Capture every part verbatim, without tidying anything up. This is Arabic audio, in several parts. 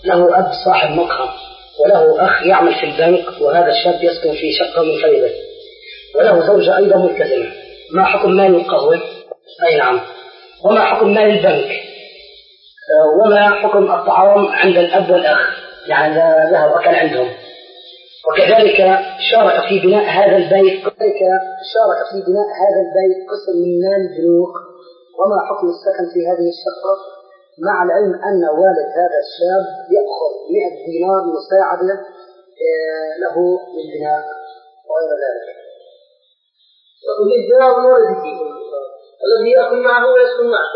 له أب صاحب مقهى وله أخ يعمل في البنك، وهذا الشاب يسكن في شقة منفردة وله زوجة أيضا ملتزمة. ما حكم مال القهوة؟ أي نعم. وما حكم مال البنك؟ وما حكم الطعام عند الأب والأخ يعني إذا ذهب أكل عندهم؟ وكذلك شارك في بناء هذا البيت كذلك شارك في بناء هذا البيت قسم من مال البنوك. وما حكم السكن في هذه الشقة مع العلم أن والد هذا الشاب يأخذ مئة دينار مساعدة له للبناء وغير ذلك؟ الدينار من والده الذي يأكل معه ويسكن معه.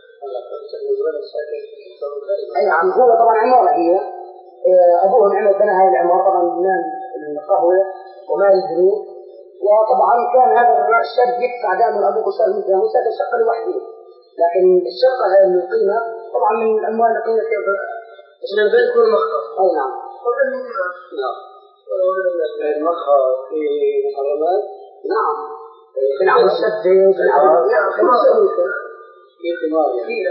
أي نعم. هو طبعا عمارة، هي أبوهم عمل بنى هذه العمارة طبعا بمال القهوة ومال البنوك، وطبعا كان هذا الشاب يدفع دائما أبوه صار مثله وساكن شقة لوحده، لكن الشقة هذه القيمة طبعا من الأموال القيمة كيف من البيت كل مقهى. أي نعم. نعم. المقهى في محرمات. نعم. بنعم الشدة وبنعم نعم كل شيء في ثمار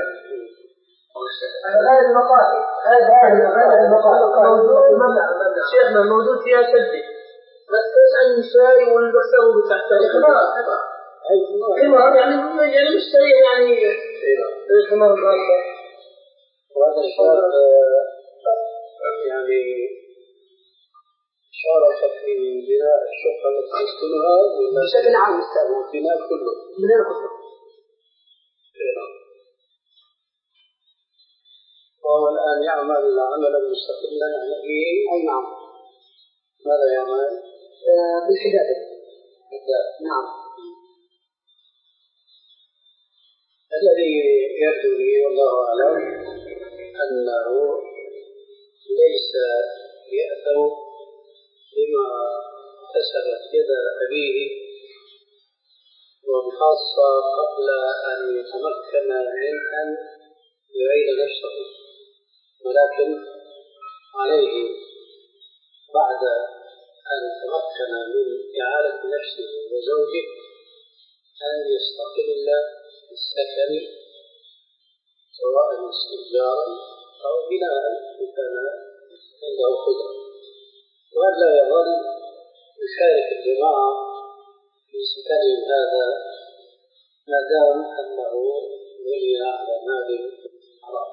هذا المقاهي هذا هذا المقاهي موجود شيخنا موجود فيها شدة بس ايش عن الشاي والبسه بتاعته خمار خمار يعني يعني مش سريع يعني الخمار الغالبة. وهذا الشاب يعني شارك في بناء الشقة التي يسكنها بشكل عام بناء كله بناء كله وهو الآن يعمل عملا مستقلا عن أبيه. أي نعم. ماذا يعمل؟ آه بالحدادة. نعم. الذي يبدو لي والله أعلم أنه ليس يأثم بما كسبت يد أبيه، وبخاصة قبل أن يتمكن من أن يعيد نفسه، ولكن عليه بعد أن تمكن من إعادة نفسه وزوجه أن يستقل بالسكن سواء استئجارا أو بناء إن كان عنده قدرة، وأن لا يظل يشارك الجماعة في سكنهم هذا ما دام أنه ولي على مال حرام،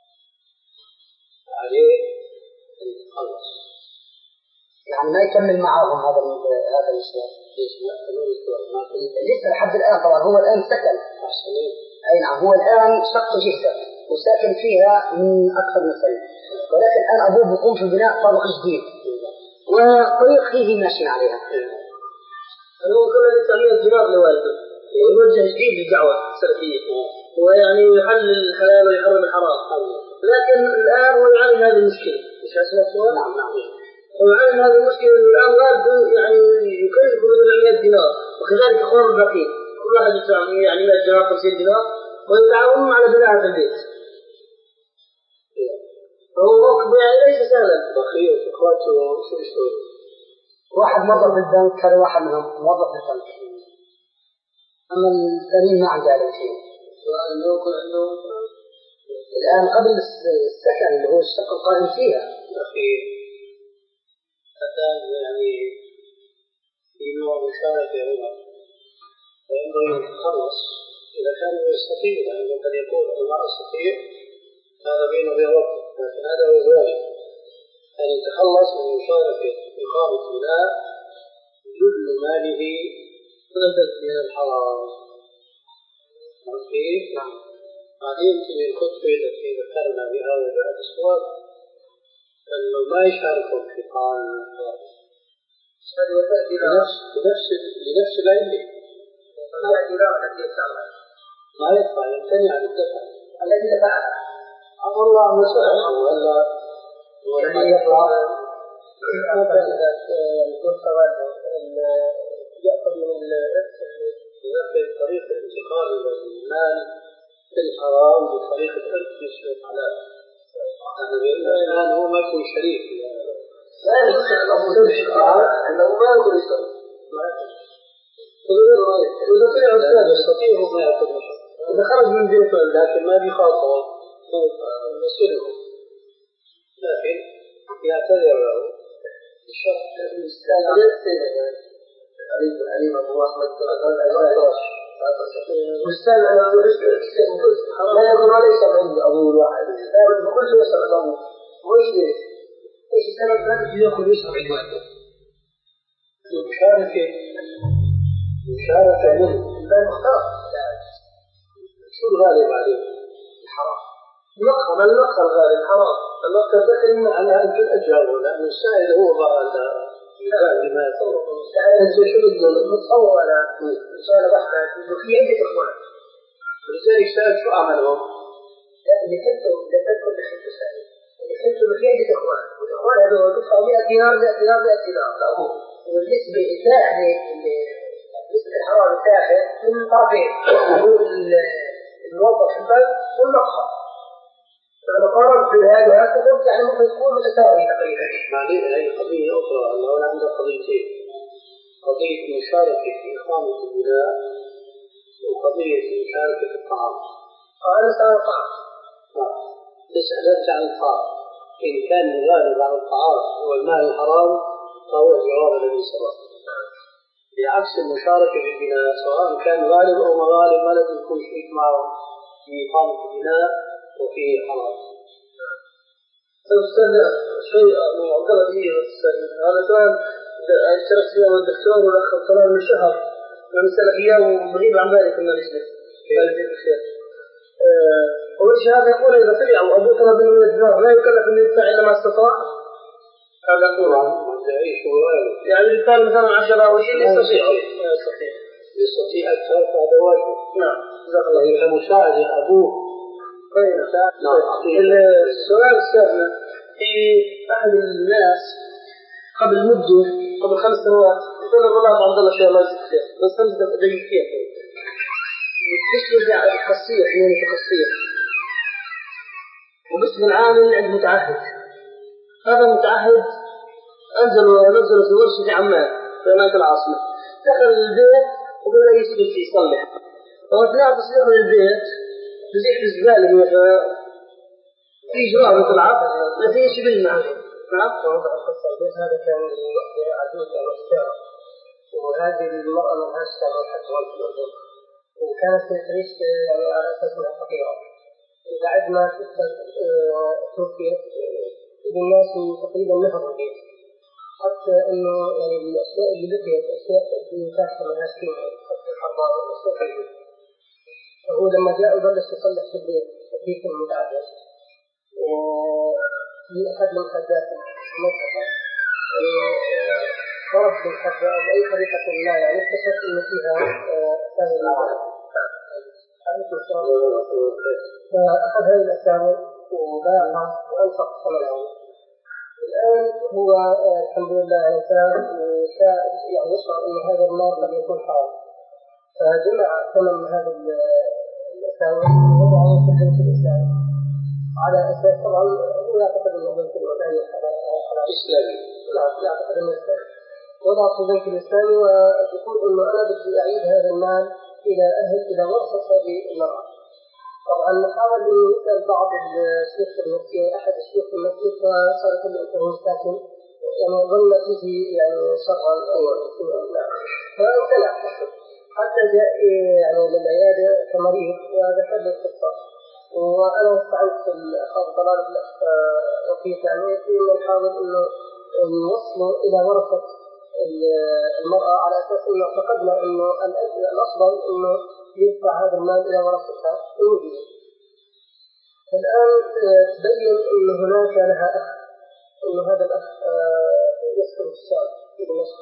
عليه أن يتخلص يعني ما يكمل معهم هذا هذا المشوار. ليش ما يكمل؟ لسه لحد الآن طبعا هو الآن سكن. أحسنين. أي نعم. هو الآن شقة جهة وساكن فيها من أكثر من سنة، ولكن الآن أبوه بيقوم في بناء طابق جديد وطريق فيه ماشي عليها. هو كله يسميه دينار لوالده يوجه جديد للدعوة السلفية ويعني يحل الحلال ويحرم الحرام، لكن الآن هو يعاني هذه المشكلة. مش عشان السؤال؟ نعم نعم. هو يعاني هذه المشكلة الآن والده يعني يكلف بدل مئة دينار، وكذلك إخوان الباقين كل واحد يدفع يعني مئة دينار خمسين دينار ويتعاونون على بناء هذا البيت. فهو موقف يعني ليس سهلا. بقية إخواته شو يسوي؟ واحد موظف في البنك، هذا واحد منهم موظف في البنك، أما الثانيين ما عنده هذا الشيء. الآن قبل السكن اللي هو الشقة القائم فيها. أخي هذا يعني في نوع مشاركة هنا، فينبغي أن يتخلص إذا كان يستطيع، لأنه قد يقول أنا ما أستطيع هذا بينه وبين ربه، لكن هذا هو الواجب أن يتخلص من مشاركة إقامة بناء جل ماله من الحرام. كيف؟ بعدين تجي الخطبة التي ذكرنا بها وبعد السؤال أنه ما يشاركهم في قانون الحرام بنفس بنفس بنفس العلة ما يدفع، يمتنع عن الدفع الذي دفعها. أمر الله مسؤول ولا ولا يدفع مثلا الغرفة يأخذ من الرأس في طريقة انتقال المال في الحرام بطريقة التشريع الحلال. هذا الآن هو ما يكون شريك، لا يستطيع أبو سبحانه أنه ما يكون يستطيع. إذا طلع أستاذ يستطيع هو ما يأخذ مشروع. إذا خرج من بيته لكن ما بيخاطر يسأله، لكن يعتذر له الأستاذ علي علي أبو أحمد والأستاذ لا يقول ليس عندي أبو واحد بكل شيء يسمع أبوه وإيش ليش؟ إيش السبب لا تجي يأخذ يسمع الواحد مشاركة مشاركة منه لا مختار شو الغالب عليه؟ الحرام نقص من نقص الغالب حرام النقص دخل على أن تأجره لأن السائل هو بقى الغالب بما يصور أنت شو بدنا نتصور على سؤال بحث في عدة إخوان ولذلك سأل شو عملهم؟ اللي كنتوا اللي كنتوا اللي كنتوا سأل اللي كنتوا في عدة إخوان والإخوان هذول يدفعوا مئة دينار مئة دينار مئة دينار لأبوه والنسبة الثانية اللي نسبة الحرام الثالثة من طرفين هو الموظف في البنك والنقص فلما قارنت بهذا وهذا قلت يعني ممكن تكون متساوي تقريبا. بعدين هي قضية أخرى أنه أنا عندي قضيتين قضية المشاركة في إقامة البناء وقضية المشاركة في الطعام. أنا سأل الطعام. آه. تسأل أنت عن الطعام إن كان الغالب على الطعام هو المال الحرام فهو الجواب الذي سبق. بعكس المشاركة في البناء سواء كان غالب أو مغالب ما لازم يكون شريك معه في إقامة البناء وفيه حرام. أستاذ شيء معقد فيه أستاذ هذا كان اشتركت فيه الدكتور والأخ طلال من شهر من سنة إياه ومغيب عن ذلك من المجلس. أول شيء هذا يقول إذا سمع أبو طلب من الدماغ لا يكلف أن يدفع إلا ما استطاع. هذا يقول يعني كان مثلا عشرة أو شيء يستطيع يستطيع يستطيع أكثر فهذا واجب. نعم. فمساعدة أبوه. طيب. السؤال السابق في أحد الناس قبل مدة قبل خمس سنوات يقول والله عبد الله شيء الله يجزيك خير بس خمس دقيقتين تشتغل على الخاصية حين الخاصية وباسم العامل عند متعهد هذا المتعهد أنزلوا نزلوا في ورشة عمان في أماكن العاصمة دخل البيت وقال له يسجد يصلح وأثناء تصليحه للبيت تزيح بالزبالة في إجراء طلع ما فيه شيء بالمعنى نعم وضع القصة البيت هذا كان عدود الأشجار وهذه المرأة من هذا الشهر حتى والفلوس وكانت تعيش يعني على أساس أنها فقيرة وبعد ما توفيت الناس تقريبا نهضوا البيت حتى إنه يعني الأشياء اللي بقيت أشياء متاحة من هالشيء حتى الحضارة والأشياء كذي فهو لما جاء وبلش يصلح في البيت كيف المتعدد في أحد من خدات المدرسة ضرب بالخدة بأي طريقة ما يعني اكتشف إنه فيها أسامي العالم فأخذ هذه الأسامي وباعها وأنفق ثمنها الآن هو الحمد لله إنسان يعني يشعر أن هذا المال قد يكون حرام فجمع ثمن هذه الأسامي ووضعه في البنك الإسلامي على أساس طبعا لا أعتقد أنه البنك الوطني إسلامي لا أعتقد أنه إسلامي وضع في البنك الإسلامي ويقول أنه أنا بدي أعيد هذا المال إلى أهل إلى ورثة هذه المرأة طبعا حاول أن يسأل بعض الشيخ المسجد أحد الشيخ المسجد فصار يقول له أنت هو ساكن يعني ظن فيه يعني شرعا أول فامتنع حتى جاء يعني للعيادة كمريض وذكر له القصة وأنا استعنت في الأخ ضلال الأخ رفيق يعني إنه نحاول إنه نوصله إلى ورثة المرأة على أساس إنه اعتقدنا إنه الأفضل إنه يدفع هذا المال إلى ورثتها المدينة. الآن تبين إنه هناك لها أخ إنه هذا الأخ يسكن في الشام في دمشق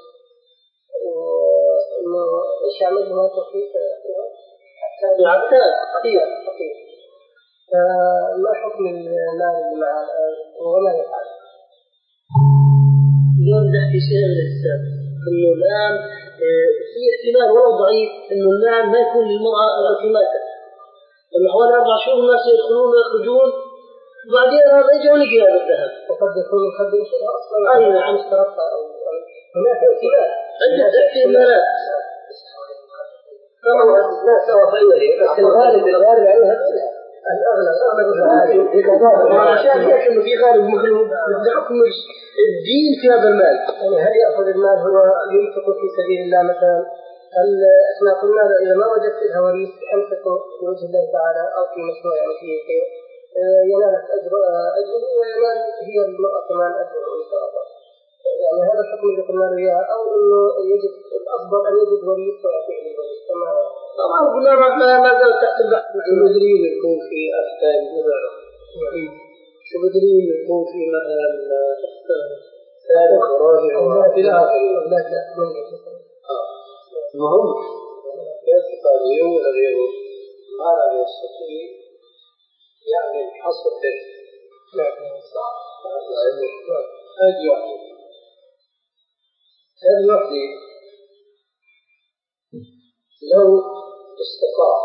وإنه إيش يعمل هناك توفيق عبتان خطير خطير فما حكم المال اللي معه الآن وما يفعل؟ اليوم نحكي شيء من الإسلام إنه الآن في احتمال ولو ضعيف إنه المال ما يكون للمرأة التي ماتت لأنه حوالي أربع شهور الناس يدخلون ويخرجون وبعدين هذا يجي ونجي هذا الذهب وقد يكون يخدم شيء أصلا أي نعم اشترطها أو هناك احتمال عدة احتمالات لا سوى فعله بس الغالب الغالب عليها الأغلب أغلب الأشياء هي إنه في غالب مخلوق بحكم الدين في هذا المال. يعني هل يأخذ المال هو ينفق في سبيل الله مثلا؟ هل إحنا قلنا إذا ما وجدت الهواريث أنفقوا في وجه الله تعالى أو في مشروع يعني في خير ينالك أجر أجره وينال هي المرأة كمان أجره إن شاء الله. يعني هذا الحكم اللي قلنا له إياه أو إنه يجب الأفضل أن يجد وريث ويعطيه الوريث كما طبعا قلنا ما زال تحت البحث. شو بدليل يكون في أحكام مبارك؟ شو بدليل يكون في مثلا ثالث ورابع إلى آخره؟ المهم يعتقد اليوم غيره ما لا يستطيع يعمل حصر ذلك. هذه واحدة. هذه واحدة لو استطاع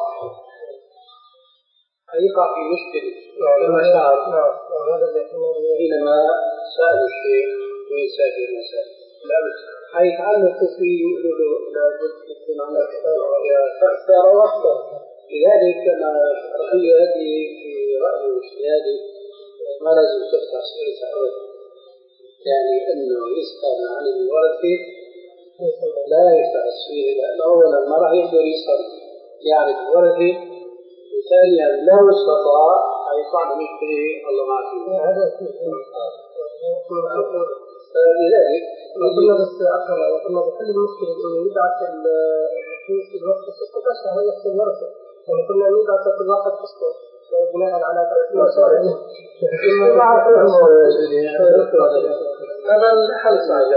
يقع في مشكلة كما شعر حينما سأل الشيخ ويسافر المسائل حيتعلق فيه يقول له لابد يكون عندك فاختار وحده. لذلك أنا القضية هذه في رأيي واجتهادي ما لازم تفتح سيرة أبدا. يعني أنه يسأل عن الورثة لا يفتح السيرة لأنه أولا ما راح يقدر يصل يعرف الورثة وثانيا لو استطاع هيطلع مشكلة الله ما فيه. لذلك قلنا بس أكثر قلنا بحل المشكلة إنه يبعث الفلوس في الوقت السكة عشان هو يحصل ورثة. يعني كنا نبعث كل واحد قسطه بناء على هذا الحل صعب.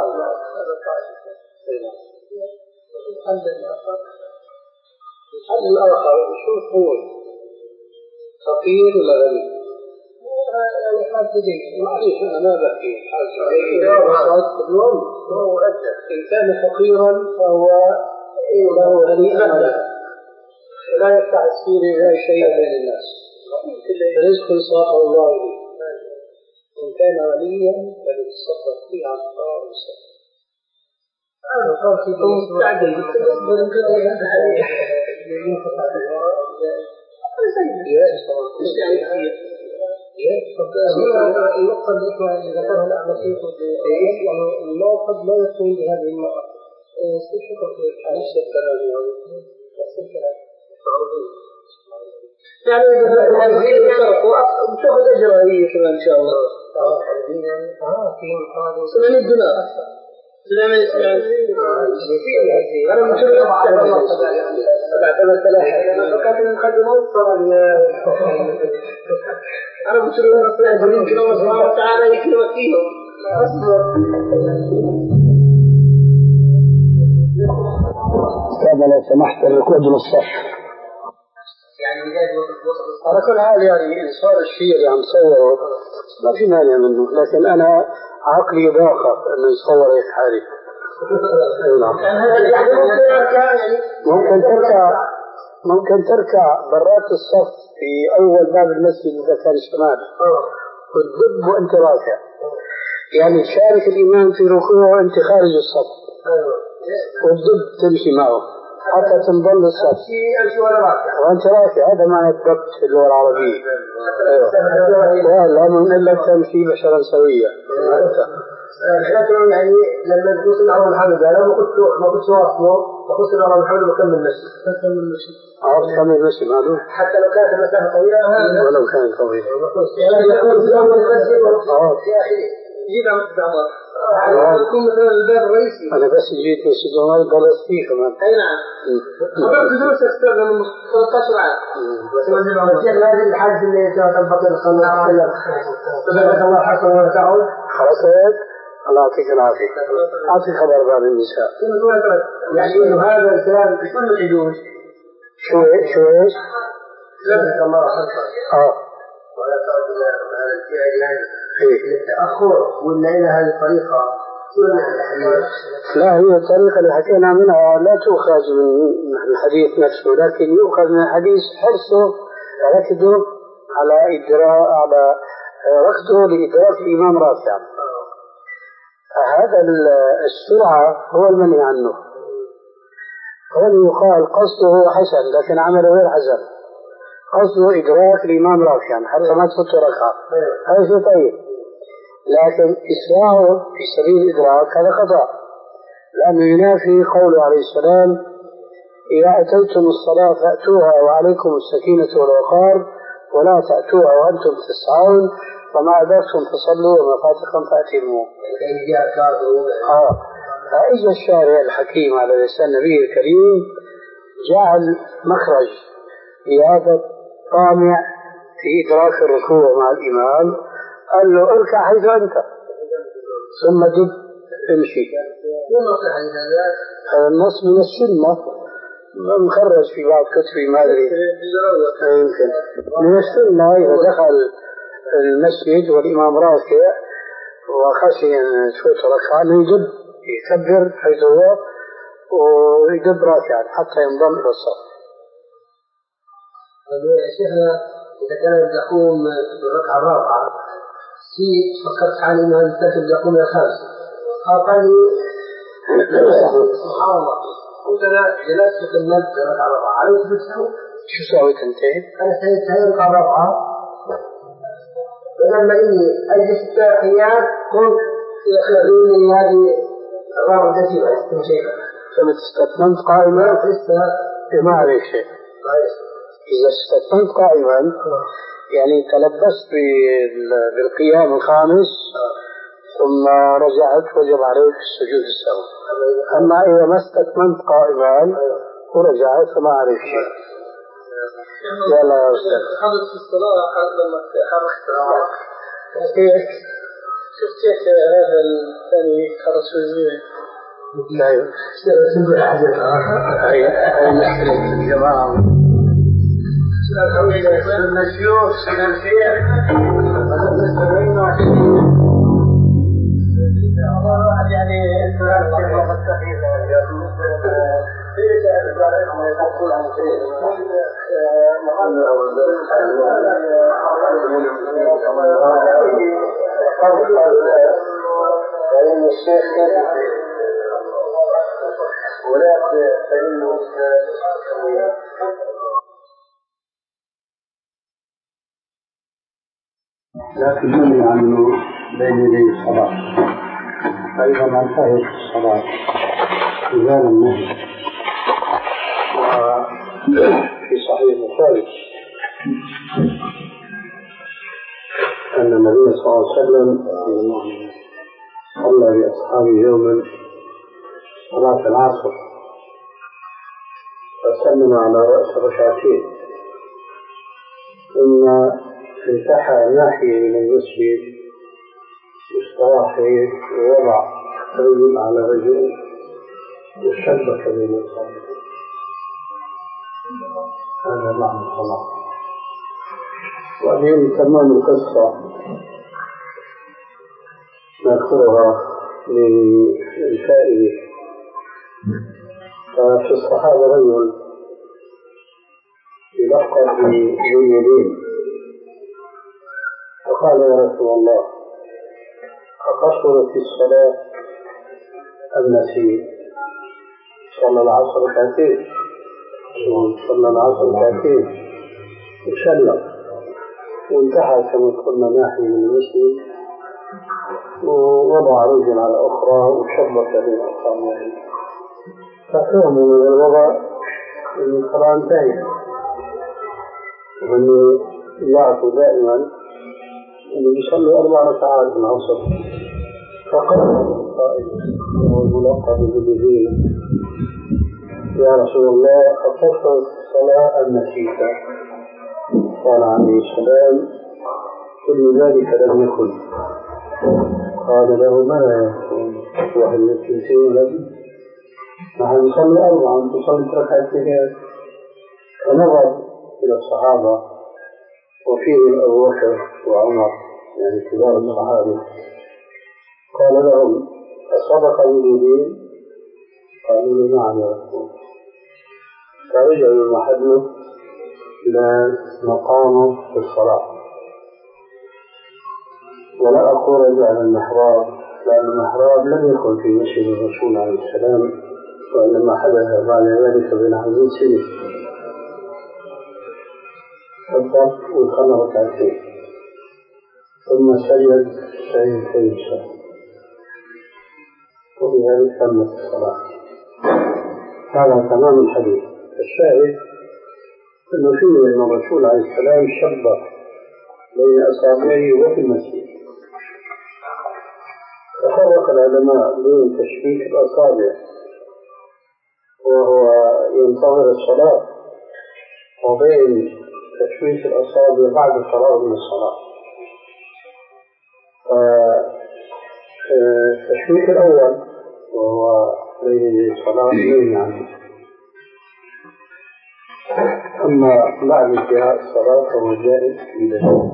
الحل الآخر شوف هو فقير ولا غني؟ يعني حاجة جيدة. معليش أنا ما بحكي حاجة جيدة. إن كان فقيرا فهو له هنيئا لا يفتح السيرة ولا شيء بين الناس. رزق صاحب الله إليه. إن كان غنيا فليتصدق فيه عن الله ويصدق. أنا قلت لكم مستعجل ممكن أن ينفق على الوراء النقطة اللي احنا ذكرها الآن شيخ يعني ما قد لا يكون بهذه المرأة ايش الحكم في نفس الكلام يعني هذه الشرط وتأخذ أجرها هي كمان إن شاء الله. آه في محاضرة سنين الدنيا سلامة سلامة أنا مشهور بعد ثلاث ثلاثة كان مقدمون طبعا أنا مشهور أصلاً جميل كنا الله سبحانه وتعالى يكلم فيهم أصبر. هذا لو سمحت الركوع للصف. يعني بداية وصل على كل حال يعني صار الشيء اللي عم صوره ما في مانع منه لكن أنا عقلي ضاقت إنه يصور هيك حالي. ممكن تركع ممكن تركع برات الصف في أول باب المسجد إذا كان شمال وتدب وأنت راكع يعني تشارك الإمام في ركوعه وأنت خارج الصف وتدب تمشي معه حتى تنضل الصف وأنت راكع. هذا معنى الضبط في اللغة العربية. لا من إلا تمشي بشرا سويا. لكن يعني لما تقول سمع الله محمد أنا ما كنت ما كنت واصله ما كنت سمع الله محمد وكمل مشي كمل مشي عرفت كمل مشي معلوم حتى لو كانت المسافة طويلة ولو كانت طويلة يعني يكون في أول المسجد في آخره جيب عم تدعمر يكون مثلا الباب الرئيسي. أنا بس جيت مسجد عمر جلست فيه كمان. أي نعم. خبرت دروس أستاذ من ثلاثة عشر عام. بس مسجد عمر هذه الحادث اللي تنبطل الخمر وتسلم. سبحانك الله حسن وتعود. خلاص الله يعطيك العافية. أعطي خبر بعد النساء. يعني إنه هذا الكلام بكل الحدود. شو إيش شو إيش؟ سبحانك الله حسن. آه. ولا تعود إلى هذا الفعل يعني. التأخر ولا إلى هذه الطريقة. لا هي الطريقة اللي حكينا منها لا تؤخذ من الحديث نفسه لكن يؤخذ من الحديث حرصه ركضه على إدراء على ركضه لإدراك الإمام راكعا. هذا السرعة هو المنهي عنه. هو يقال قصده حسن لكن عمله غير حسن قصده إدراك الإمام راكعا حتى ما تفوت ركعة، هذا شيء طيب، لكن إسراعه في سبيل الإدراك هذا خطأ، لأنه ينافي قوله عليه السلام: إذا أتيتم الصلاة فأتوها وعليكم السكينة والوقار ولا تأتوها وأنتم تسعون وما أدركتم فصلوا وما فاتكم فأتموا. آه. فإجا الشارع الحكيم على لسان النبي الكريم جعل مخرج لهذا الطامع في إدراك الركوع مع الإمام، قال له اركع حيث أنت ثم دب امشي. هذا النص من السنة مخرج في بعض كتبي ما أدري يمكن من السنة. إذا دخل المسجد والإمام راكع وخشي أن تفوت ركعة يجب يكبر حيث هو ويجب راكعا حتى ينضم إلى الصف. يا شيخنا إذا كان يقوم بالركعة الرابعة في فكرت حالي أنه يستكبر يقوم الخامس قال لي سبحان الله قلت أنا جلست في المسجد بالركعة الرابعة عليك بالسهو. شو سويت أنت؟ أنا سويت هاي الركعة الرابعة ولما إني أجلس التحيات قلت يخلوني هذه الرابعة التي أستمشيها فمتستثمنت قائما ما عليك شيء. إذا استثمنت قائما يعني تلبست بالقيام الخامس ثم رجعت وجب عليك السجود السهو. أما إذا ما استثمنت قائما ورجعت فما عليك شيء. يلا يا أستاذ. حدث في الصلاة لما حركت الأعراق شفت كيف هذا الثاني خرج في الزمن. لا يمكن هاي هاي مشكلة الجماعة. من الشيوخ سننفيع يعني لكن من عنه بين يدي الصلاة، فإذا ما انتهت الصلاة إزال النهي. وفي صحيح البخاري أن النبي صلى الله عليه وسلم صلى بأصحابه يوما صلاة العصر فسلم على رأس ركعتين ثم انتحى ناحية من المسجد واستراح ووضع رجل على رجل وشبك بين الصلاة. هذا معنى الصلاة. وبعدين تمام القصة نذكرها للفائدة. ففي الصحابة رجل يلقب بذو اليدين فقال: يا رسول الله، أقصرت الصلاة أم نسيت؟ صلى العصر ركعتين صلى العصر ركعتين وسلم وانتهى كما قلنا ناحية من المسجد ووضع رجل على أخرى وشبك بين أصابعه. ففهموا من الوضع أن الصلاة انتهت وأنه يعطوا دائما أنه يصلي أربع ركعات من العصر. فقال القائل وهو الملقب بالذين: يا رسول الله، أقصرت الصلاة أم نسيت؟ قال عليه السلام: كل ذلك لم يكن. قال له: ما لا يكون؟ وهل يكون لك؟ نحن نصلي أربعا تصلي ركعتين. فنظر إلى الصحابة وفيه أبو بكر وعمر يعني كبار الصحابة، قال لهم: أصدق باليدين؟ قالوا له: نعم يا رسول. فرجعوا المحل إلى مقامه في الصلاة. ولا أقول رجع المحراب، لأن المحراب لم يكن في مسجد الرسول عليه السلام، وإنما حدث بعد ذلك بنحو سنة. كبر وصلى ركعتين ثم سجد سجدتين السهو وبهذا تمت الصلاة. هذا تمام الحديث. الشاهد أنه فيه أن الرسول عليه السلام شبه بين أصابعه وفي المسجد. تفرق العلماء بين تشبيك الأصابع وهو ينتظر الصلاة وبين تشبيك الأصابع بعد الفراغ من الصلاة. التشبيك الأول وهو بين الصلاة بين يعني، أما بعد انتهاء الصلاة فهو جائز جدا.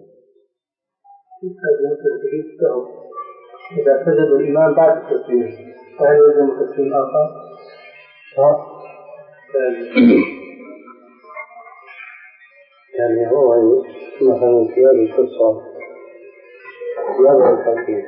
إذا سجد الإمام بعد التسليم فهل يلزم تسليم آخر؟ يعني هو مثلا في هذه القصة يضع الحديث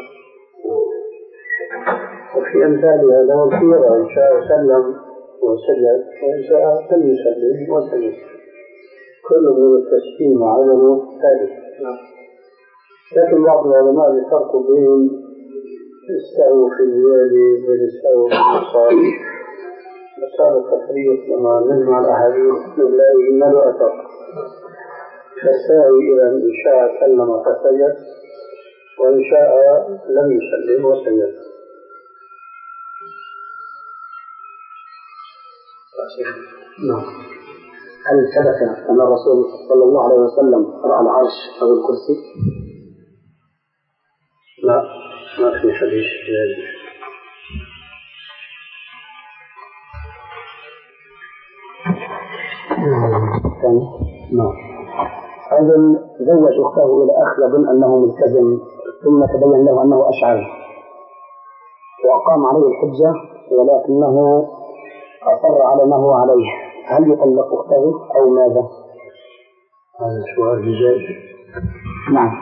وفي أمثالها له الخيرة إن شاء سلم وسجد وإن شاء لم يسلم وسجد، كل من التسليم وعدمه ثالث. لكن بعض العلماء يفرقوا بين السهو في الزيادة وبين السهو في النقصان. مسألة التفريق لما نجمع الأحاديث نلاقي ما له أثر. فالساوي إذا إن شاء سلم فسجد وإن شاء لم يسلم وسجد. نعم. هل ثبت أن الرسول صلى الله عليه وسلم رأى العرش أو الكرسي؟ لا، ما في حديث ذلك. نعم. رجل زوج أخته إلى أخ يظن أنه ملتزم ثم تبين له أنه أشعري وأقام عليه الحجة ولكنه أصر على ما هو عليه، هل يطلق أخته أو ماذا؟ هذا سؤال جيد. نعم.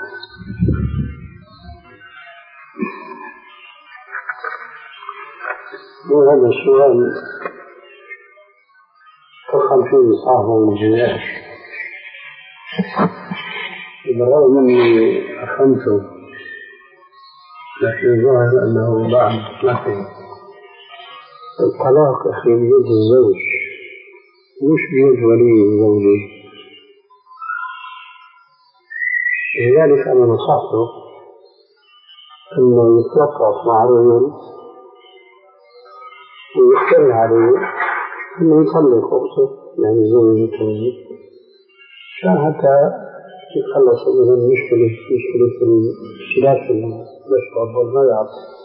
وهذا السؤال تفهم فيه صعب الجناح، بالرغم أني أفهمته لكن ظاهر أنه بعد مثل الطلاق أخي بيد الزوج مش بيد ولي الزوجة. لذلك أنا نصحته أنه يتوقف مع الرجل ويختار عليه أنه يطلق أخته يعني زوجته عشان حتى يتخلص من المشكلة مشكلة اختلاف المشروع والميعاد.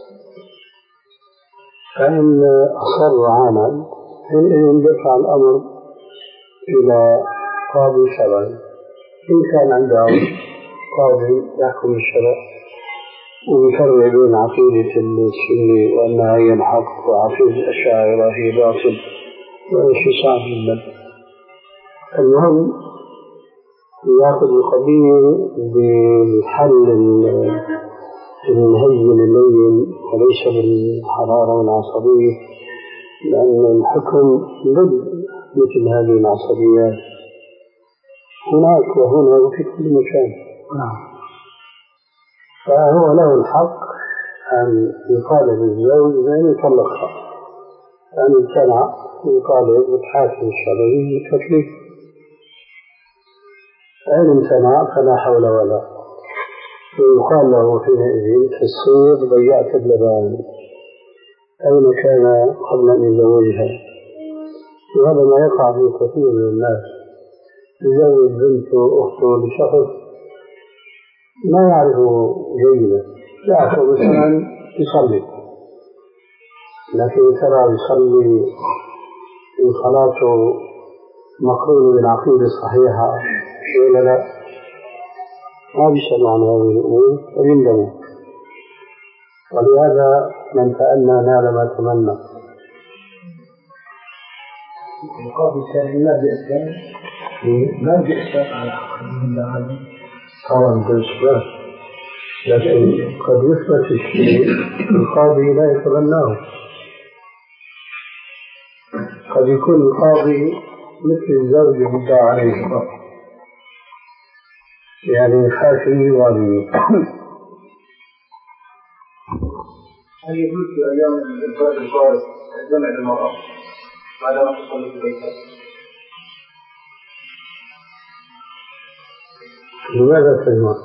فإن أصر عاما حينئذ يدفع الأمر إلى قاضي شرعي، إن كان عنده قاضي يحكم الشرع ويفرق بين عقيدة السنة وأنها هي الحق وعقيدة الأشاعرة هي باطل وشيء صعب جدا. المهم يأخذ القضية بالحل الهين اللين وليس بالحرارة والعصبية، لأن الحكم ضد مثل هذه العصبيات هناك وهنا وفي كل مكان. فهو له الحق أن يطالب الزوج بأن يطلقها، أن يمتنع يطالب بالحاكم الشرعي بالتطليق، فإن امتنع فلا حول ولا قوة. ويقال له حينئذ في الصيد ضيعت اللبان أين كان قبل أن يزوجها. وهذا ما يقع في كثير من الناس، يزوج بنته أخته لشخص ما يعرفه جيدا، يعرف مثلا يصلي لكن ترى يصلي وصلاته مقرونة بالعقيدة الصحيحة ولا لا، ما بيسألوا عن هذه الأمور ويندموا. ولهذا من تأنى نال ما تمنى. المقابل كان ما بإسلام ما بإسلام على عقيدة طبعا بالإثبات، لكن قد يثبت الشيء القاضي لا يتبناه. قد يكون القاضي مثل الزوج يدعى عليه يعني خاشي وعليه. هل يجوز في أيام الإنفاق الفارس الجمع للمرأة بعد ما تصلي في بيتها؟ لماذا تجمع؟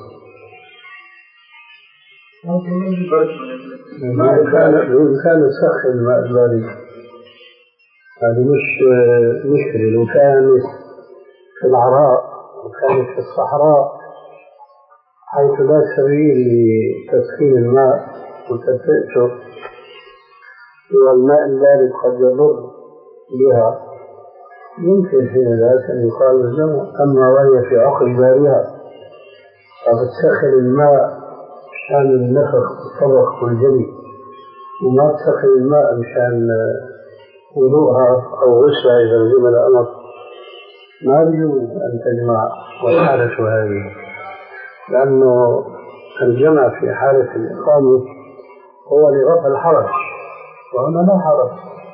بإمكان سخن الماء البارد، هذه مش مشكلة. لو كانت في العراء وكانت في الصحراء حيث لا سبيل لتسخين الماء وتدفئته والماء البارد قد يضر بها، يمكن حين ذلك أن يقال الجمع. أما وهي في عقل دارها فبتسخن الماء مشان النفخ والطبخ والجلي، وما تسخن الماء مشان وضوءها أو غسلها إذا لزم الأمر، ما يجوز أن تجمع والحالة هذه، لأنه الجمع في حالة الإقامة هو لرفع الحرج وهنا لا حرج.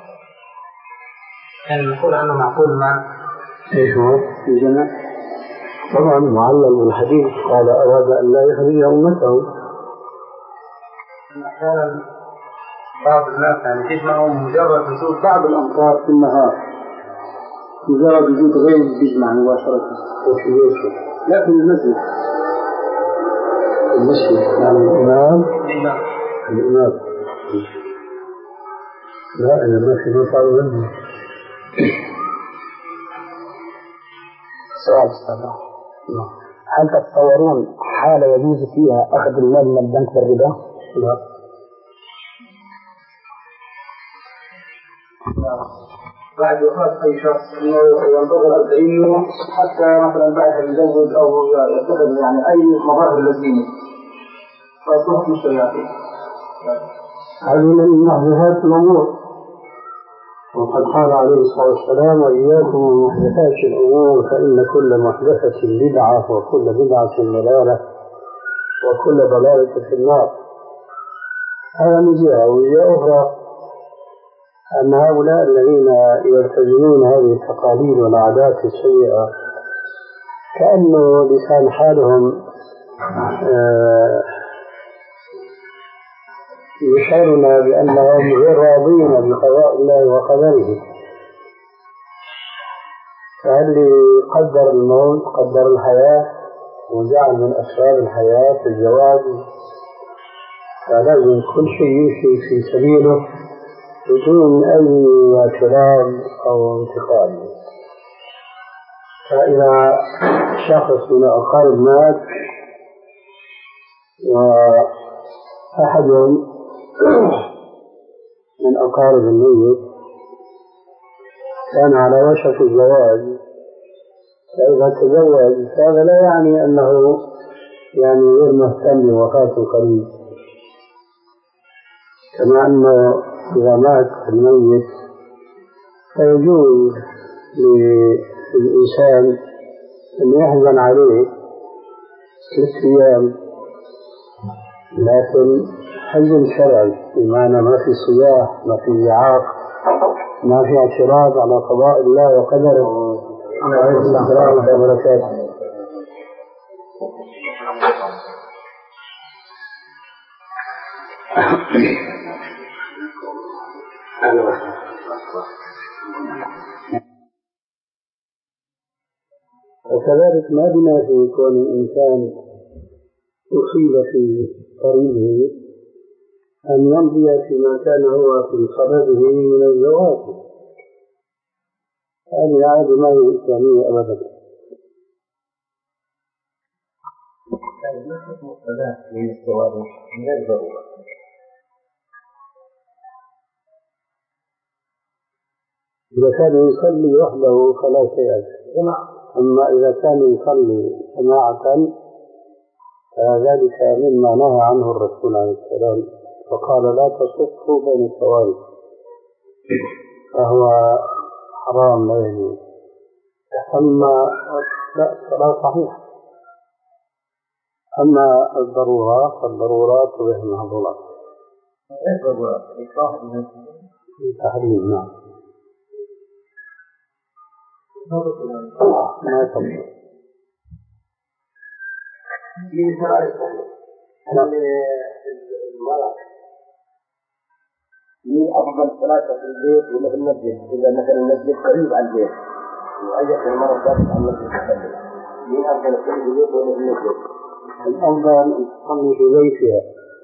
يعني نقول أنه معقول ما إيش هو الجمع؟ طبعا معلم بالحديث قال أراد أن لا يخرج أمته. أحيانا بعض الناس يعني تجمعهم مجرد وجود بعض الأمطار في النهار، مجرد وجود غير يجمع مباشرة وفي بيته، لا في المسجد. المسجد يعني الإمام الإمام لا إذا ما في مطار منه. سؤال أستاذ، هل تتصورون حالة يجوز فيها أخذ المال من البنك بالربا؟ لا. بعد وفاة أي شخص إنه ينتظر أربعين يوم حتى مثلا بعد يزوج أو يتخذ يعني أي مظاهر لزيمة فيصبح مشترياته. هذه من محدثات الأمور، وقد قال عليه الصلاة والسلام: وإياكم ومحدثات الأمور فإن كل محدثة بدعة وكل بدعة ضلالة وكل ضلالة في النار. هذا من جهة، ومن جهة أخرى أن هؤلاء الذين يلتزمون هذه التقاليد والعادات السيئة كأنه لسان حالهم يشعرنا بأنهم غير راضين بقضاء الله وقدره. فاللي قدر الموت قدر الحياة وجعل من أسباب الحياة الزواج، فلازم كل شيء يمشي في سبيله بدون أي اعتراض أو انتقاد. فإذا شخص من الأقارب مات وأحدهم من أقارب الميت كان على وشك الزواج، فإذا تزوج فهذا لا يعني أنه يعني غير مهتم بوفاة القريب، كما أنه إذا مات الميت فيجوز للإنسان أن يحزن عليه ست أيام، لكن حزن شرعي، بمعنى ما في صياح، ما في زعاق، ما في اعتراض على قضاء الله وقدره. عليه السلام ورحمة الله وبركاته. وكذلك ما بما في كون الإنسان أصيب في قريبه أن يمضي فيما كان هو في صدده من الزواج. هذه عادة ما هي إسلامية أبدا. ما حكم الصلاة من الزواج من غير ضرورة؟ إذا كان يصلي وحده فلا شيء، أما إذا كان يصلي جماعة فذلك مما نهى عنه الرسول عليه السلام، فقال: لا تصفوا بين الصوارف، فهو حرام لا يجوز. أما لا، الصلاة صحيحة. أما الضرورات فالضرورات تبيح المحظورات. إيش ضرورات؟ إكراه تحريم. نعم. ما تفضل مين أفضل صلاة في البيت ولا في المسجد؟ إذا مثلا المسجد قريب على البيت وأجت المرة ثابت على المسجد المسجد مين أفضل تصلي في البيت ولا في المسجد؟ الأفضل أن تصلي في بيتها،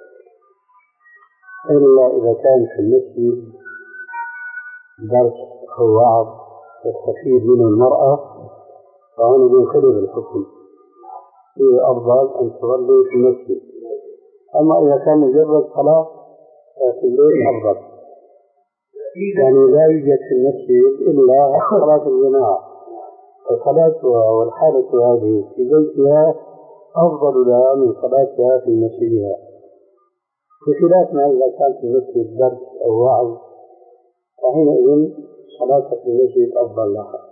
إلا إذا كان في المسجد درس أو وعظ تستفيد منه المرأة فهنا بينقلب الحكم، هي أفضل أن تصلي في المسجد. أما إذا كان مجرد صلاة في البيت أفضل، يعني لا يوجد في المسجد إلا صلاة الجماعة، الصلاة والحالة هذه في بيتها أفضل لها من صلاتها في مسجدها، بخلاف ما إذا كان في المسجد درس أو وعظ فحينئذ صلاتها في المسجد أفضل لها.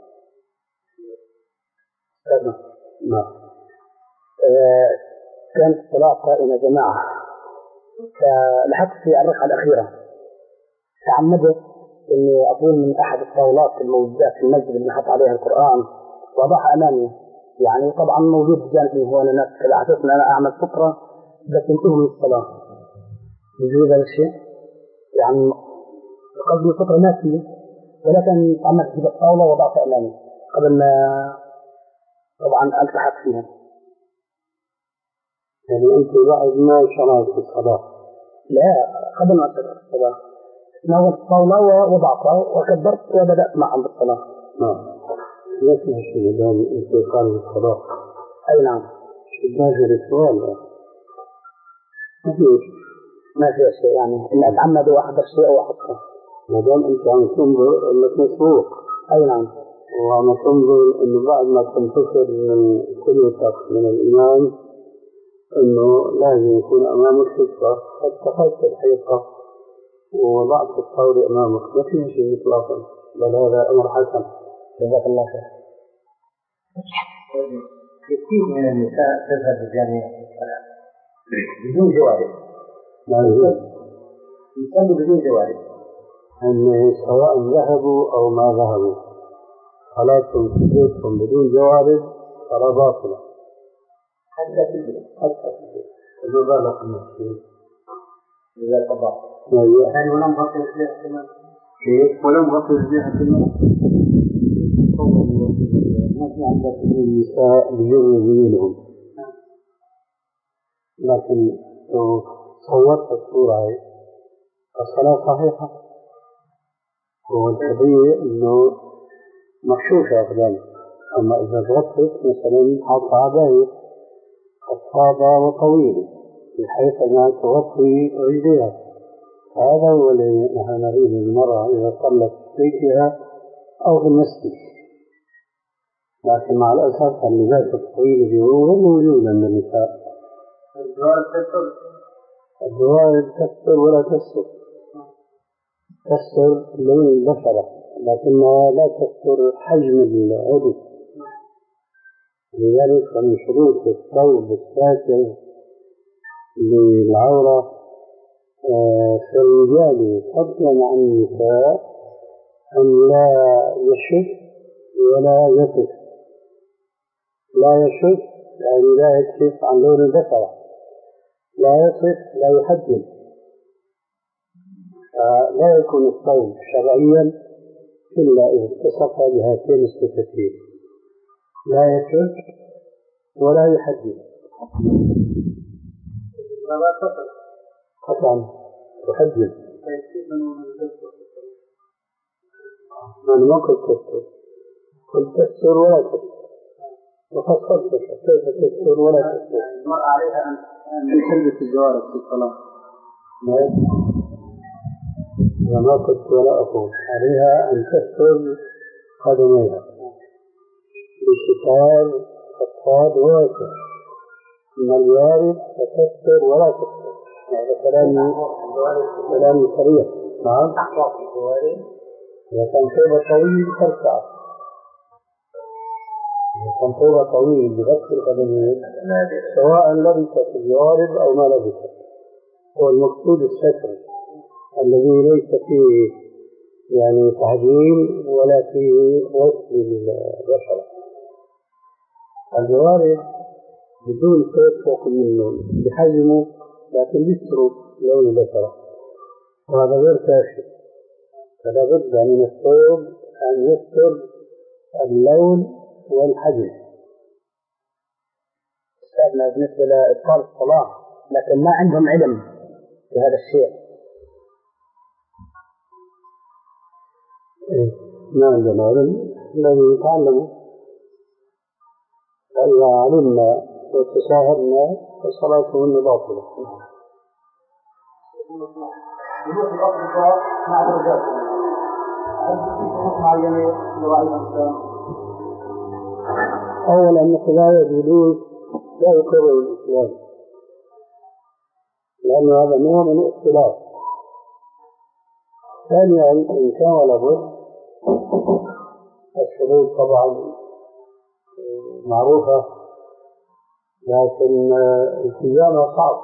نعم. آه كانت الصلاة قائمة جماعة، فلحقت في الركعة الأخيرة تعمدت إني أقوم من أحد الطاولات الموجودة في المسجد اللي حط عليها القرآن وأضعها أمامي، يعني طبعا موجود بجانبي هون ناس كده على أساس إن أنا أعمل فطرة بس انتهوا من الصلاة. يجوز هذا الشيء؟ يعني قصدي الفطرة ما فيه، ولكن تعمدت أجيب الطاولة وضعتها أمامي قبل ما طبعا ألتحق فيها. يعني أنت بعد ما شرعت الصلاة؟ لا، قبل ما أشرع الصلاة ناولت الطاولة ووضعتها وكبرت وبدأت معهم بالصلاة. نعم. ليش الشيء الآن أنت قال الصلاة؟ أي نعم. ما في رسوال؟ ما في ما في شيء، يعني إن أتعمد وأحضر شيء أو أحطه. ما دام أنت عم تنظر أنك مسبوق. أي نعم. وعم تنظر إنه بعد ما تنتصر من كلمتك من الإمام إنه لازم يكون أمامك سترة، فاتخذت الحيطة ووضعت الطاولة أمامك، ما فيها شيء إطلاقا، بل هذا أمر حسن. جزاك الله خير. كثير من النساء تذهب للجامعة بدون جوارب. لا يجوز. يصلوا بدون جوارب. أن سواء ذهبوا أو ما ذهبوا صلاتهم في بيتهم بدون جوارب صلاة باطلة. حتى في البيت. حتى في البيت. إذا بالغ المسجد. إذا قضى. يعني ولم غطي رجليها كمان. كيف؟ ولم غطي رجليها كمان. ما في عندك النساء بجروا رجلهم. لكن لو صورت الصورة هاي الصلاة صحيحة. والقضية إنه مكشوفة أقدام، أما إذا غطت مثلا حاطة عباية خفاضة وطويلة بحيث أنها تغطي رجليها، هذا هو الذي نحن نريد المرأة إذا صلت في بيتها أو في المسجد. لكن مع الأسف اللباس الطويل اليوم غير موجود عند النساء. الجوارب تستر. الجوارب تستر ولا تستر، تستر لون البشرة لكنها لا تستر حجم العضو. لذلك فمن شروط الثوب الساتر للعورة في الرجال فضلا عن النساء أن لا يشف ولا يصف. لا يشف يعني لا يكشف عن لون البشرة، لا يصف لا يحجم، فلا يكون الثوب شرعيا إلا إذا اتصف بهاتين الصفتين، لا يشف ولا يحجم. قطعا يحجم. أنا ما قلت تستر، قلت تستر ولا تستر، وفصلت كيف تستر ولا تستر. المرأة عليها أن تلبس الجوارب في الصلاة. أنا ما قلت ولا أقول عليها أن تستر قدميها بستار خفاض واسع، أما الجوارب فتستر ولا تستر. هذا كلامي كلامي صريح. نعم. إذا كان ثوب طويل ترفع، إذا كان ثوب طويل بغسل القدمين سواء لبست الجوارب أو ما لبست، هو المقصود الستر الذي ليس فيه يعني تعجيل ولا فيه وصل للبشرة. الجوارح بدون صوت فوق منه بحجمه لكن بيستروا لون البشرة، وهذا غير كافي، فلا بد من الصوت أن يستر اللون والحجم. أستاذنا بالنسبة لإبطال الصلاة لكن ما عندهم علم بهذا الشيء. ما عندنا علم، الذي يتعلموا فإذا علمنا وتساهلنا فصلاتهن باطلة. بروح الأصدقاء مع درجاتهم، هل في شروط معينة لوعي الإنسان؟ أولا أن لا يجوز لا يكرر الإسلام، لأن هذا نوع من الاختلاط. ثانيا إن كان لابد الشروط طبعا معروفة، لكن التزامها صعب.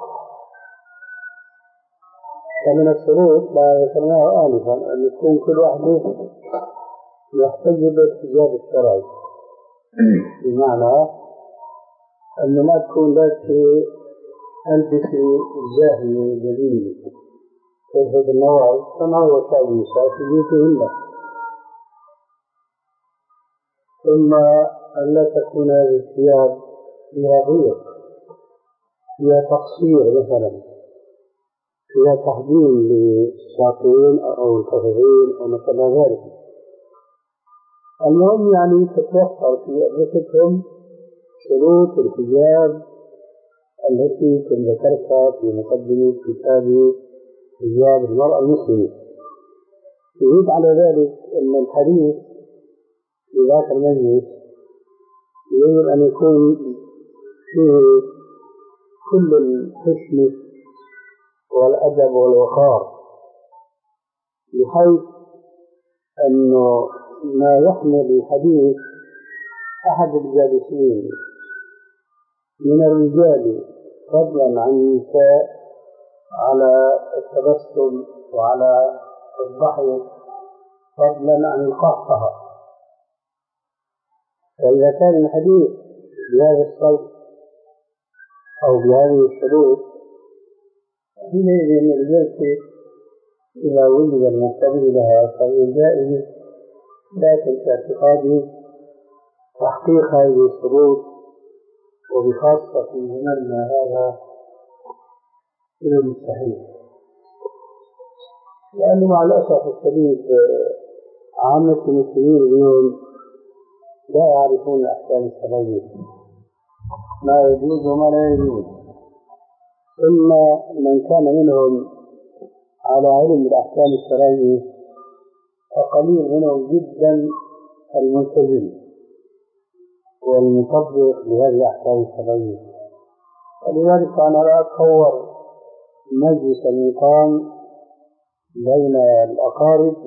فمن الشروط ما ذكرناه آنفا أن يكون كل واحد يحتج بالحجاب الشرعي، بمعنى أنه ما تكون لابسة ألبسة زاهية جديدة تلفت النظر كما هو شأن النساء في بيوتهن. ثم أن لا تكون هذه الثياب فيها ضيق، فيها تقصير مثلا، فيها تحجيم للساقين أو الكفين أو مثل ذلك. المهم يعني تتوفر في أدرستهم شروط الحجاب التي كنت ذكرتها في مقدمة كتاب حجاب المرأة المسلمة. يزيد على ذلك أن الحديث في ذاك المجلس يجب أن يكون فيه كل الحشمة والأدب والوقار، بحيث أنه ما يحمل الحديث أحد الجالسين من الرجال فضلا عن النساء على التبسم وعلى الضحك فضلا عن القهقه. فإذا كان الحديث بهذا الصوت أو بهذه الشروط حينئذ أن الجلسة إذا وجد المقتضي لها فهي جائزة، لكن في اعتقادي تحقيق هذه الشروط وبخاصة في زماننا هذا من المستحيل، لأنه مع الأسف الشديد عامة المسلمين اليوم لا يعرفون الأحكام الشرعية، ما يجوز وما لا يجوز. ثم من كان منهم على علم بالأحكام الشرعية فقليل منهم جدا الملتزم والمطبق لهذه الأحكام الشرعية. ولذلك أنا لا أتصور مجلس المقام بين الأقارب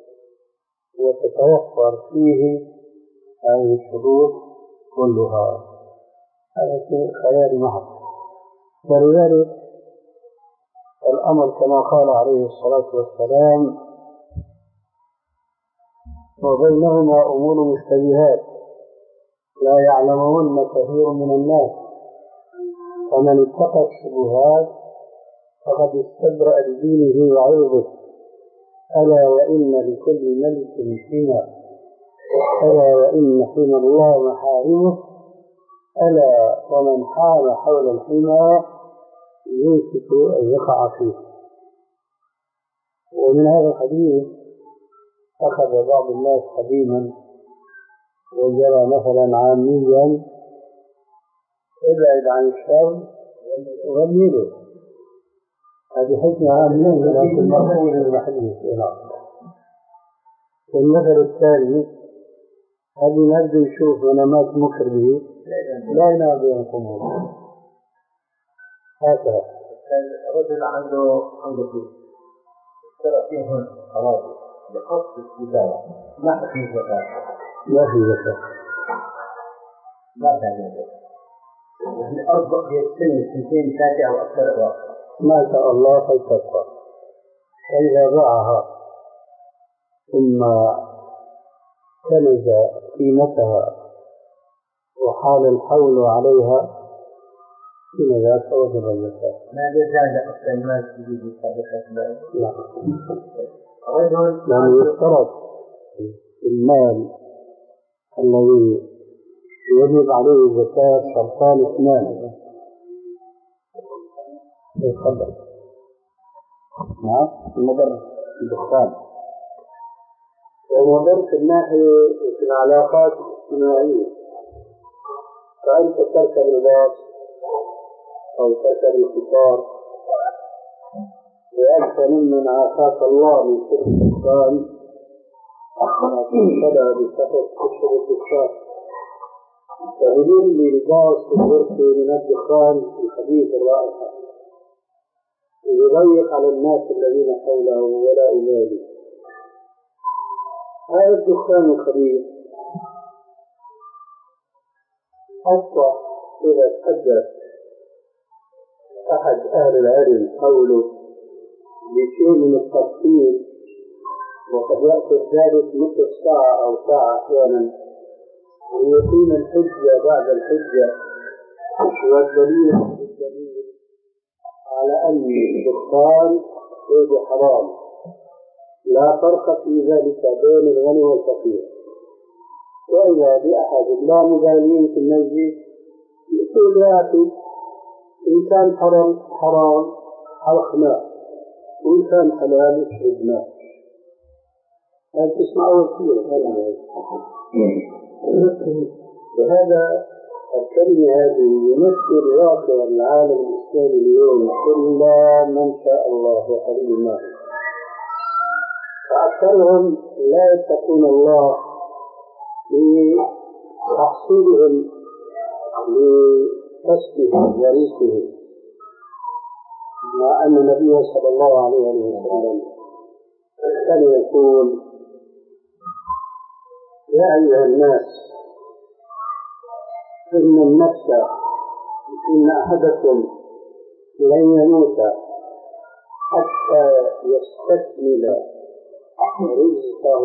وتتوفر فيه هذه الشروط كلها، هذا شيء خيالي محض. ولذلك الأمر كما قال عليه الصلاة والسلام: وبينهما أمور مشتبهات لا يعلمهن كثير من الناس، فمن اتقى الشبهات فقد استبرأ لدينه وعرضه. ألا وإن لكل ملك حمى، ألا وإن حمى الله محارمه، ألا ومن حام حول الحمى يوشك أن يقع فيه. ومن هذا الحديث أخذ بعض الناس قديما وجرى مثلا عاميا: ابعد عن الشر وغنيله. هذه حكمة عامية لكن مرفوضة للحديث. والمثل الثاني هذه نبدو يشوف منامات مكر به لا ينام بينكم هكذا. رجل عنده عنده فلوس اشترى فيهن أراضي بقصد التجارة، ما فيه زكاة. ما في زكاة. ما في زكاة. يعني الأرض بقي السنة سنتين ثلاثة أو أكثر. ما شاء الله فلتبقى. فإذا باعها ثم كنز قيمتها وحال الحول عليها حين ذاك وجب الزكاة. ما يزال أصل المال في صدقة لا. يعني يشترط المال الذي يجب عليه الزكاة شرطان اثنان. يتفضل. نعم. المضر الدخان ومضر في الناحية في العلاقات الاجتماعية، فأنت تركب الباص أو تركب القطار وأنت ممن عافاك الله من شرب الدخان فلا بسبب تشرب الدخان، فبدل الباص في الغرفة من الدخان الخبيث الرائحة يضيق على الناس الذين حوله ولا يبالي. هذا الدخان الخبيث أصبح إذا تحدث أحد أهل العلم حوله بشيء من التفصيل وقد يأخذ ذلك نصف ساعة أو ساعة أحيانا ليكون الحجة بعد الحجة والدليل بالدليل على أن الدخان غير حرام، لا فرق في ذلك بين الغني والفقير. وإذا بأحد لا مبالين في المسجد يقول يا أخي إن كان حرام حرام حرقناه وإن كان حلال شربناه. هل تسمعوا كثير وهذا الكلمة هذه يمثل واقع العالم الإسلامي اليوم إلا من شاء الله وقليل ما، فأكثرهم لا يتقون الله لتحصيلهم لكسبهم ورزقهم، مع أن النبي صلى الله عليه وسلم كان يقول يا أيها الناس إن النفس إن أحدكم لن يموت حتى يستكمل رزقه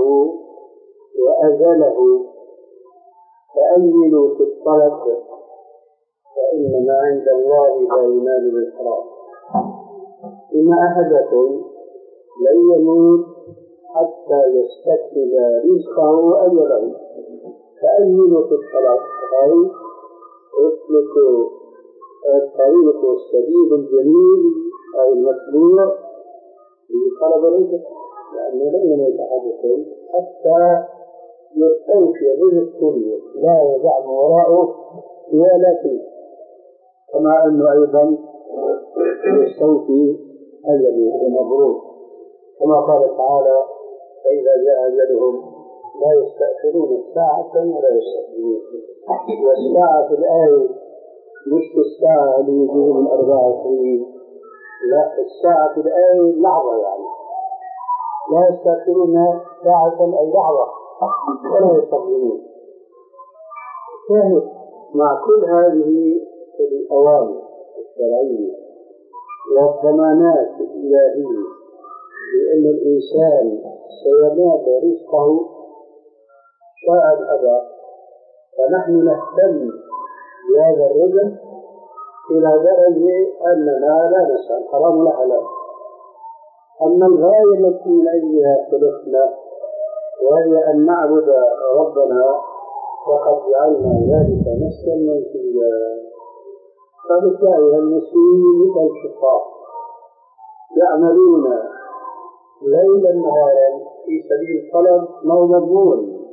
وأجله، فأمنوا في الطلب فإن ما عند الله لا ينال بالحرام. إن أحدكم لن يموت حتى يستكمل رزقه وأجله، فأمنوا في الطلب أي اسلكوا الطريق السبيل الجميل أو المشروع لطلب الرزق، لأنه لن يموت أحدكم حتى يستوفي الرزق كله لا يدع وراءه ولا فيه، كما أنه أيضا يستوفي أجله ومبروك، كما قال تعالى فإذا جاء أجلهم لا يستأخرون ساعة ولا يستقدمون. والساعة في الآية مش الساعة اللي يجوز من أربعة وعشرين، لا الساعة في الآية لحظة، يعني لا يستأخرون ساعة أي لحظة ولا يستقدمون. شاهد مع كل هذه الأوامر الشرعية والضمانات الإلهية بأن الإنسان سينال رزقه شاء الأبى، فنحن نهتم بهذا الرزق إلى درجة أننا لا نسأل حرام ولا حلال. أما الغاية التي من أجلها خلقنا وهي أن نعبد ربنا وقد جعلنا ذلك نسكا منسيا. فبالتالي المسلمين مثل الكفار يعملون ليلا نهارا في سبيل الطلب ما هو مضمون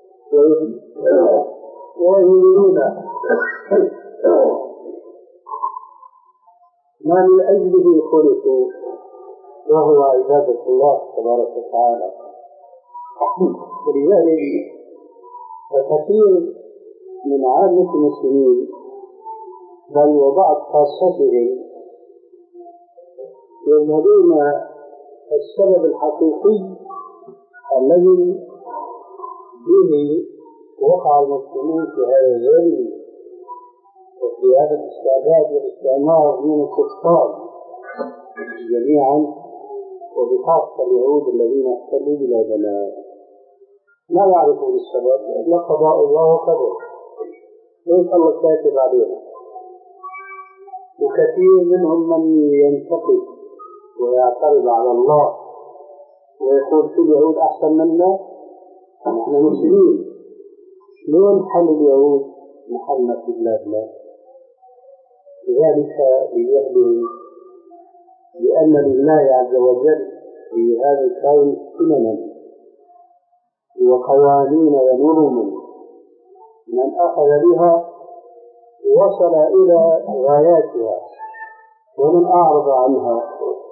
ويريدون ما من أجله خلقوا وهو عبادة الله تبارك وتعالى. ولذلك الكثير من عامة المسلمين بل وبعض خاصتهم يجهلون السبب الحقيقي الذي به وقع المسلمين في هذا الذل وفي هذا الاستعداد والاستعمار من الكفار جميعا، وبخاصة اليهود الذين احتلوا بلادنا لا يعرفون السبب إلا قضاء الله وقدره، ليس الله كاتب علينا. وكثير منهم من ينتقد ويعترض على الله ويقول في اليهود أحسن منا، نحن مسلمين، شلون حل اليهود محلنا في بلادنا؟ ذلك لجهلهم بأن لله عز وجل في هذا الكون سننا وقوانين ونظم، من أخذ بها وصل إلى غاياتها، ومن أعرض عنها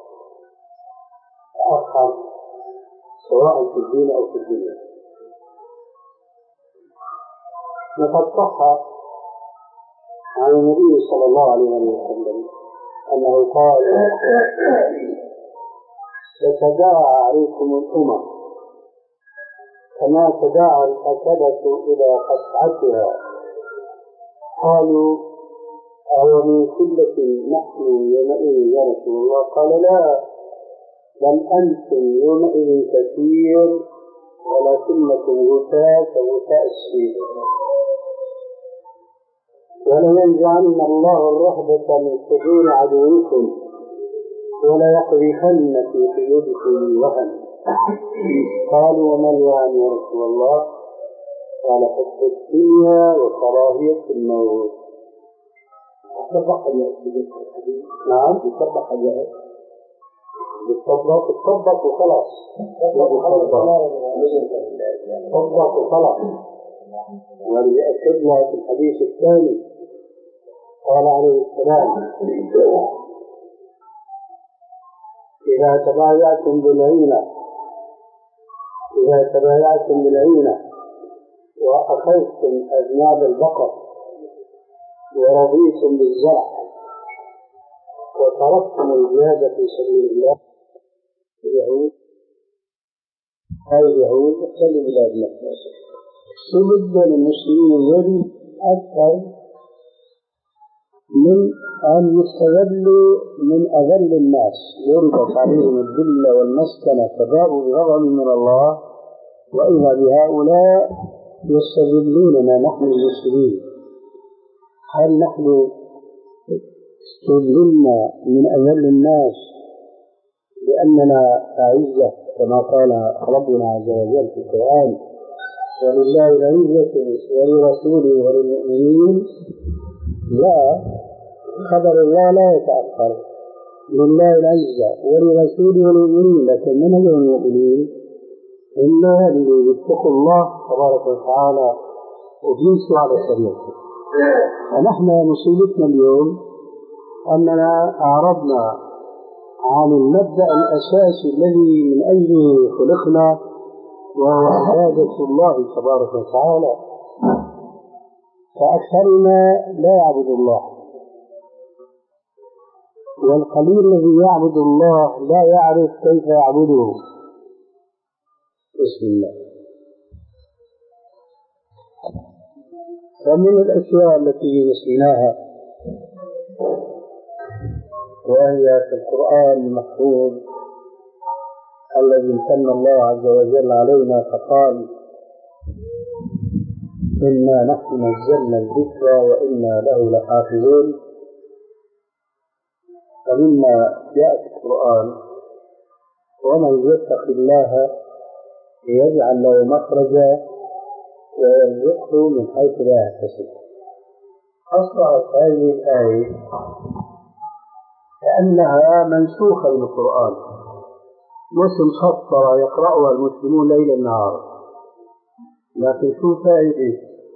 أخر، سواء في الدين أو في الدنيا. لقد صح عن النبي صلى الله عليه وسلم أنه قال: ستداعى عليكم الأمم كما تداعى الأكلة إلى قطعتها. قالوا: أو من قلة نحن يومئذ يا رسول الله؟ قال: لا، بل أنتم يومئذ كثير ولكنكم غثاء كغثاء السيل. ولينزعن الله الرهبة من صدور عدوكم وليقذفن في قلوبكم الوهن. قالوا: وما الوهن يا رسول الله؟ قال: حب الدنيا وكراهية الموت. طبق الحديث. نعم، يطبق الحديث. يطبق يطبق وخلاص. يطبق وخلاص. وليأكد لها في الحديث الثاني قال عليه السلام: إذا تبايعتم بالعينة إذا تبايعتم بالعينة وأخذتم أذناب البقر ورضيتم بالزرع وتركتم الجهاد في سبيل الله، اليهود هاي اليهود احتلوا بلادنا. سبب للمسلمين الذي أكثر من أن يستغلوا من أذل الناس، ضربت عليهم الذل والمسكنة فباءوا بغضب من الله، وإذا بهؤلاء يستغلوننا نحن المسلمين. هل نحن استغللنا من أذل الناس لأننا أعزة كما قال ربنا عز وجل في القرآن: ولله العزة ولرسوله وللمؤمنين؟ لا، خبر الله لا يتأخر. لله العزة ولرسوله وللمؤمنين، لكن من هم المؤمنين؟ إلا الذين اتقوا الله تبارك وتعالى وبيمشوا على شريعته. ونحن مصيبتنا اليوم أننا أعرضنا عن المبدأ الأساسي الذي من أجله خلقنا، وهو عبادة الله تبارك وتعالى. فأكثرنا لا يعبد الله، والقليل الذي يعبد الله لا يعرف كيف يعبده. بسم الله. فمن الأشياء التي نسيناها وهي في القرآن المحفوظ الذي امتن الله عز وجل علينا فقال: إنا نحن نزلنا الذكر وإنا له لحافظون. فمما جاء في القرآن: ومن يتق الله يجعل له مخرجا ويرزقه من حيث لا يحتسب. أصبحت هذه الآية كأنها منسوخة من القرآن، مسلم سطر يقرأها المسلمون ليل نهار. لكن شو فائدة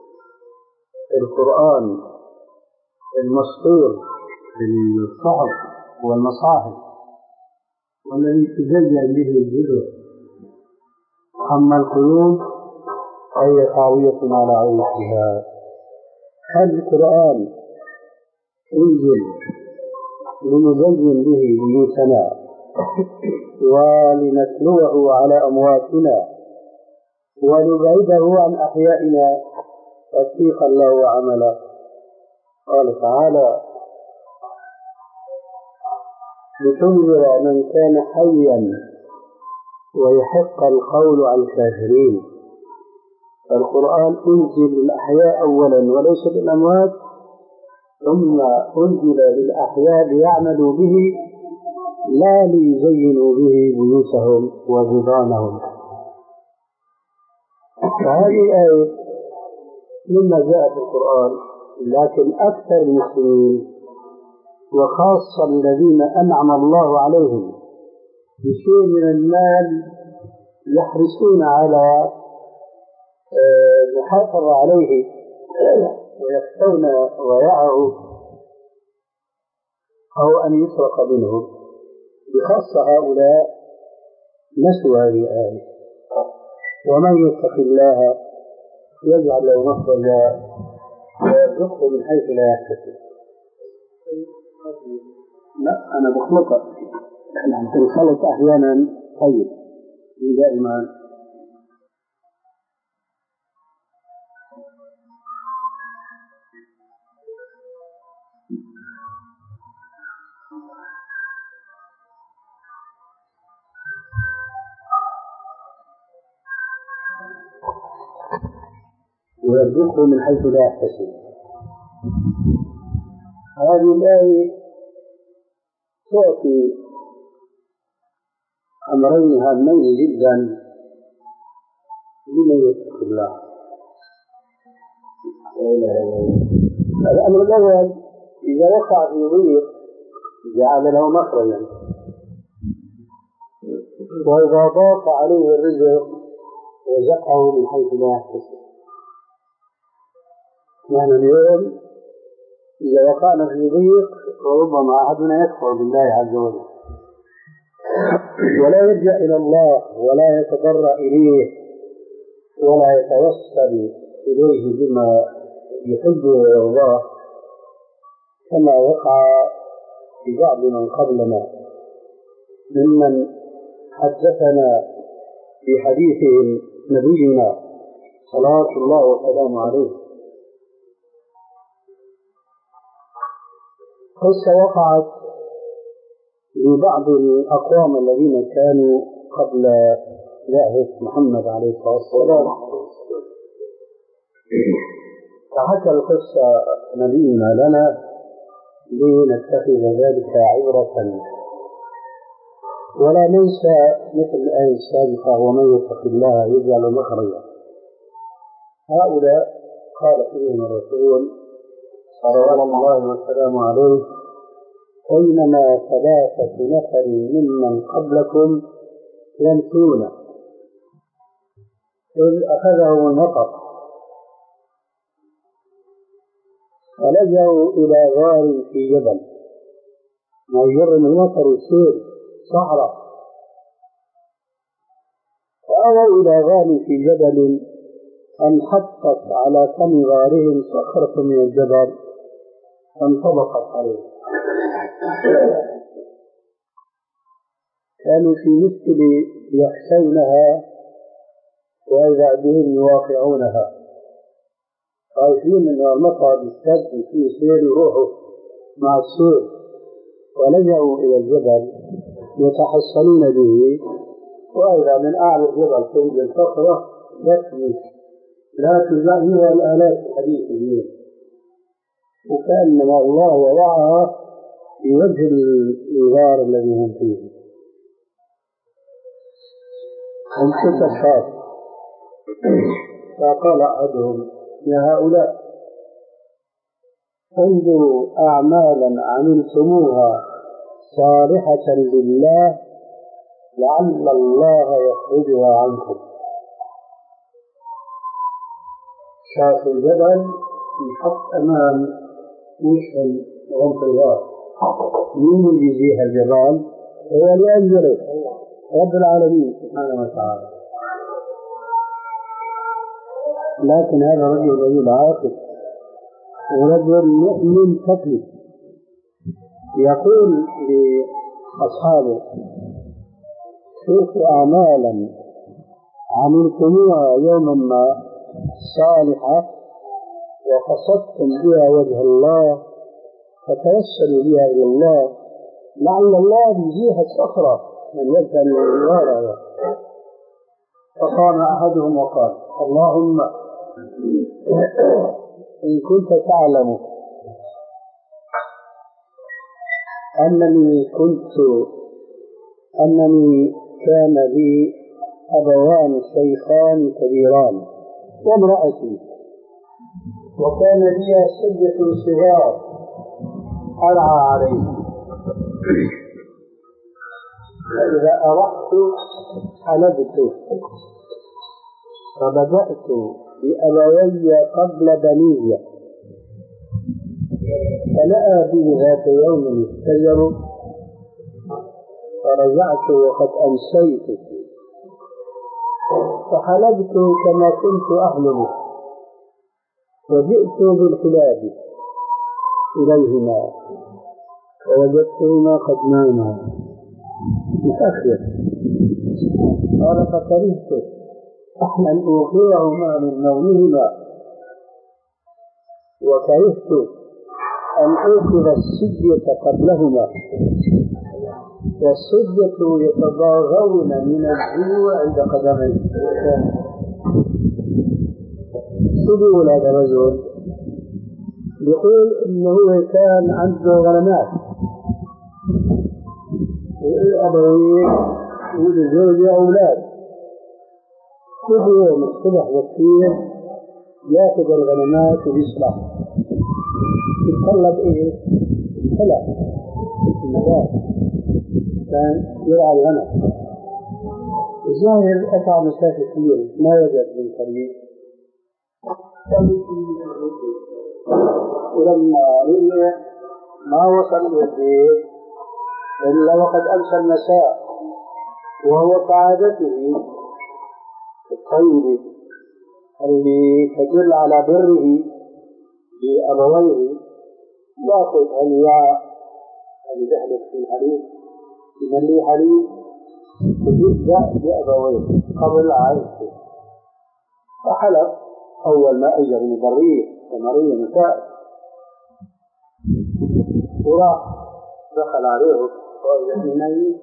القرآن المسطور بالصحف والمصاحف والذي تزين به الجذور، أما القلوب فهي خاوية على عروشها؟ هل القرآن انزل لنزين به بيوتنا ولنتلوه على أمواتنا ونبعده عن أحيائنا تطبيقا له وعملا؟ قال تعالى: لتنذر من كان حيا ويحق القول على الكافرين. القرآن أنزل للأحياء أولا وليس للأموات، ثم أنزل للأحياء ليعملوا به لا ليزينوا به بيوتهم وبطانهم. فهذه آية مما جاء في القرآن، لكن أكثر المسلمين وخاصة الذين أنعم الله عليهم بشيء من المال يحرصون على المحافظة عليه ويخشون ضياعه أو أن يسرق منهم. بخاصة هؤلاء نسوا هذه الآية: ومن يتق الله يجعل له مخرجا ويرزقه من حيث لا يحتسب. لا أنا بخلطها، نحن بنخلط أحيانا. طيب دائما ويرزقه من حيث لا يحتسب. هذه الآية تعطي أمرين هامين جدا لمن يتق الله. الأمر الأول: إذا وقع في ضيق جعل له مخرجا، وإذا ضاق عليه الرزق رزقه من حيث لا يحتسب. يعني اليوم إذا وقعنا في ضيق وربما أحدنا يكفر بالله عز وجل ولا يلجأ إلى الله ولا يتضرع إليه ولا يتوسل إليه بما يحبه ويرضاه، كما وقع في بعض من قبلنا ممن حدثنا في حديثهم نبينا صلوات الله وسلامه عليه. قصة وقعت لبعض الأقوام الذين كانوا قبل بعثة محمد عليه الصلاة والسلام، فحكى القصة نبينا لنا لنتخذ ذلك عبرة، ولا ننسى مثل الآية السابقة: ومن يتق الله يجعل مخرجا. هؤلاء قال فيهم الرسول صلوات الله وسلامه عليه: بينما ثلاثة نفر ممن قبلكم يمشون إذ أخذهم المطر فلجأوا إلى غار في جبل، ما يجر من المطر يصير صحراء، فأووا إلى غار في جبل انحطت على فم غارهم صخرة من الجبل فانطبقت عليه. كانوا في مثل يخشونها وإذا بهم يواقعونها، خايفين أن المطر بالسد في سير يروحوا مع السير، ولجأوا إلى الجبل يتحصنون به، وإذا من أعلى الجبل تنزل صخرة يكفي لا تزعزعها الآلات الحديث اليوم، وكأنما الله وضعها في وجه الغار الذي هم فيه. هم ستة أشخاص، فقال أحدهم: يا هؤلاء انظروا أعمالا عملتموها صالحة لله لعل الله يخرجها عنكم. شاف الجبل يحط أمام وجه غمط الغار، مين يجزيها الجبال؟ هو لأجله رب العالمين سبحانه وتعالى. لكن هذا رجل رجل عاقل ورجل مؤمن تقي، يقول لأصحابه: شوفوا أعمالا عملتموها يوما ما صالحة وقصدتم بها وجه الله فتوسلوا بها إلى الله، لعل الله يجزيها الصخرة من وجه الورع. فقام أحدهم وقال: اللهم إن كنت تعلم أنني كنت أنني كان لي أبوان شيخان كبيران وامرأتي، وكان لي سجة صغار أرعى عليهم، فإذا أردت حلبت، فبدأت بأبوي قبل بني، فلأى بي ذات يوم الشجر، فرجعت وقد أمسيت، فحلبت كما كنت أحلب، وجئت بالحلاب إليهما فوجدتهما قد ناما متأخر. قال: فكرهت أن أوقظهما من نومهما، وكرهت أن أوقظ السجية قبلهما، والسجية يتضاغون من الجوع عند قدميه. شو بيقول هذا الرجل؟ يقول إنه كان عنده غنمات وأبوين وزوجة وأولاد، كل يوم الصبح والليل يأخذ الغنمات ويصلح، يتطلب إيه؟ هلا النبات، كان يرعى الغنم. الظاهر قطع مسافة كبيرة، ما وجد من قريب، ولما رجع ما وصل إلى البيت إلا وقد أمسى المساء، وهو كعادته الطيبة اللي تدل على بره بأبويه، يأخذ الوعاء اللي دخلت في الحليب يمليه حليب ويبدأ بأبويه قبل عائلته. فحلب أول ما أجى من البرية ثمرية مساء، وراح دخل عليه وقال: ابن نايم،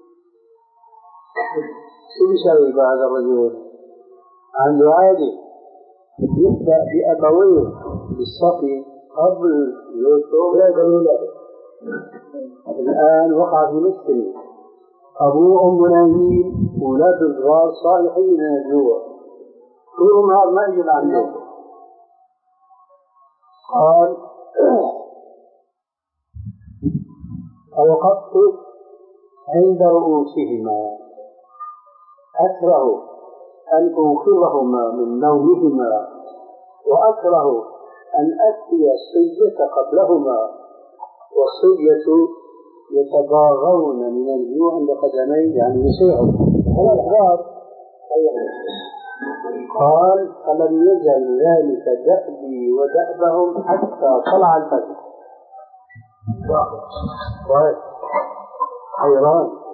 شو بيسوي بهذا الرجل؟ عنده عادة يبدأ بأبويه بالصفي قبل يوسف لا دليل. الآن وقع في مشكلة، أبوه أم نايم، أولاد الصغار صالحين من الجوع، طول النهار ما يجي عنه. قال: فوقفت عند رؤوسهما أكره أن أوقظهما من نومهما، وأكره أن أتي السجية قبلهما، والسجية يتضاغون من الجوع عند قدمي، يعني يصيحوا ثلاث غار. قال: فلم يزل ذلك دأبي ودأبهم حتى طلع الفجر. حيران